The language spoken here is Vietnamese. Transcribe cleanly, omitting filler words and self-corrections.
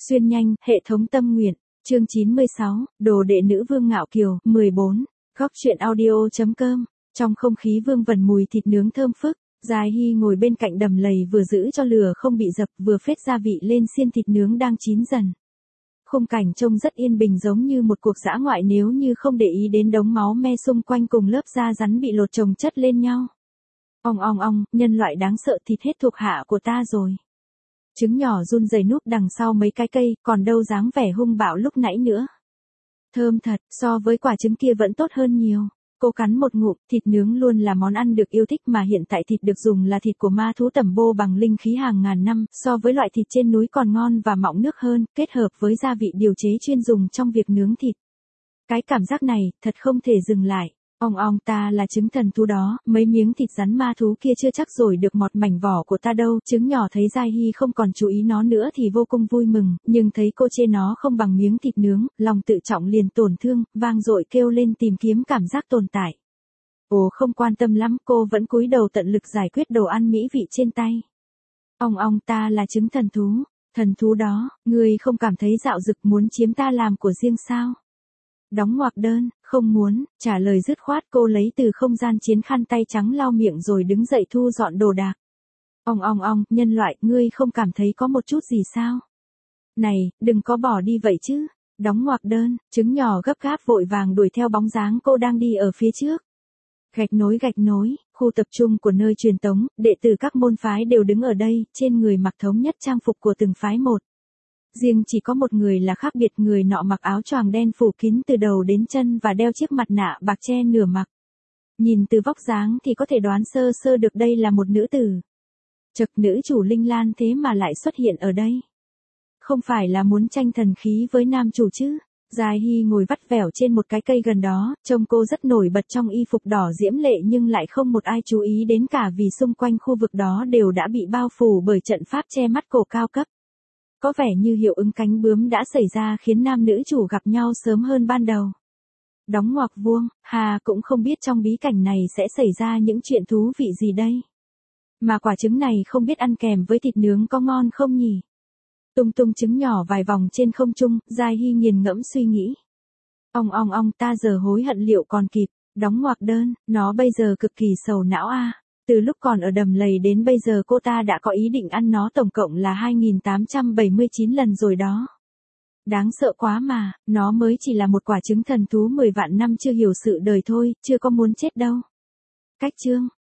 Xuyên nhanh, hệ thống tâm nguyện, chương 96, đồ đệ nữ vương ngạo kiều, 14, góc truyện audio.com, trong không khí vương vần mùi thịt nướng thơm phức, Giai Hy ngồi bên cạnh đầm lầy vừa giữ cho lửa không bị dập vừa phết gia vị lên xiên thịt nướng đang chín dần. Khung cảnh trông rất yên bình giống như một cuộc dã ngoại nếu như không để ý đến đống máu me xung quanh cùng lớp da rắn bị lột chồng chất lên nhau. Ong ong ong, nhân loại đáng sợ thịt hết thuộc hạ của ta rồi. Trứng nhỏ run rẩy núp đằng sau mấy cái cây, còn đâu dáng vẻ hung bạo lúc nãy nữa. Thơm thật, so với quả trứng kia vẫn tốt hơn nhiều. Cô cắn một ngụm, thịt nướng luôn là món ăn được yêu thích mà hiện tại thịt được dùng là thịt của ma thú tẩm bô bằng linh khí hàng ngàn năm, so với loại thịt trên núi còn ngon và mọng nước hơn, kết hợp với gia vị điều chế chuyên dùng trong việc nướng thịt. Cái cảm giác này, thật không thể dừng lại. Ong ong, ta là trứng thần thú đó, mấy miếng thịt rắn ma thú kia chưa chắc rồi được mọt mảnh vỏ của ta đâu. Trứng nhỏ thấy Giai Hy không còn chú ý nó nữa thì vô cùng vui mừng, nhưng thấy cô chê nó không bằng miếng thịt nướng, lòng tự trọng liền tổn thương, vang dội kêu lên tìm kiếm cảm giác tồn tại. Ồ, không quan tâm lắm, cô vẫn cúi đầu tận lực giải quyết đồ ăn mỹ vị trên tay. Ong ong, ta là trứng thần thú đó, ngươi không cảm thấy dạo dực muốn chiếm ta làm của riêng sao? Đóng ngoặc đơn, không muốn, trả lời dứt khoát. Cô lấy từ không gian chiến khăn tay trắng lau miệng rồi đứng dậy thu dọn đồ đạc. Ong ong ong, nhân loại, ngươi không cảm thấy có một chút gì sao? Này, đừng có bỏ đi vậy chứ. Đóng ngoặc đơn, trứng nhỏ gấp gáp vội vàng đuổi theo bóng dáng cô đang đi ở phía trước. Gạch nối, khu tập trung của nơi truyền tống, đệ tử các môn phái đều đứng ở đây, trên người mặc thống nhất trang phục của từng phái một. Riêng chỉ có một người là khác biệt, người nọ mặc áo choàng đen phủ kín từ đầu đến chân và đeo chiếc mặt nạ bạc che nửa mặt. Nhìn từ vóc dáng thì có thể đoán sơ sơ được đây là một nữ tử. Chậc, nữ chủ Linh Lan thế mà lại xuất hiện ở đây. Không phải là muốn tranh thần khí với nam chủ chứ? Giai Hy ngồi vắt vẻo trên một cái cây gần đó, trông cô rất nổi bật trong y phục đỏ diễm lệ nhưng lại không một ai chú ý đến cả vì xung quanh khu vực đó đều đã bị bao phủ bởi trận pháp che mắt cổ cao cấp. Có vẻ như hiệu ứng cánh bướm đã xảy ra khiến nam nữ chủ gặp nhau sớm hơn ban đầu. Đóng ngoặc vuông, Hà cũng không biết trong bí cảnh này sẽ xảy ra những chuyện thú vị gì đây. Mà quả trứng này không biết ăn kèm với thịt nướng có ngon không nhỉ? Tung tung trứng nhỏ vài vòng trên không trung, Giai Hy nghiền ngẫm suy nghĩ. Ong ong ong, ta giờ hối hận liệu còn kịp. Đóng ngoặc đơn, nó bây giờ cực kỳ sầu não a. Từ lúc còn ở đầm lầy đến bây giờ cô ta đã có ý định ăn nó tổng cộng là 2879 lần rồi đó. Đáng sợ quá mà, nó mới chỉ là một quả trứng thần thú 10 vạn năm chưa hiểu sự đời thôi, chưa có muốn chết đâu. Cách chương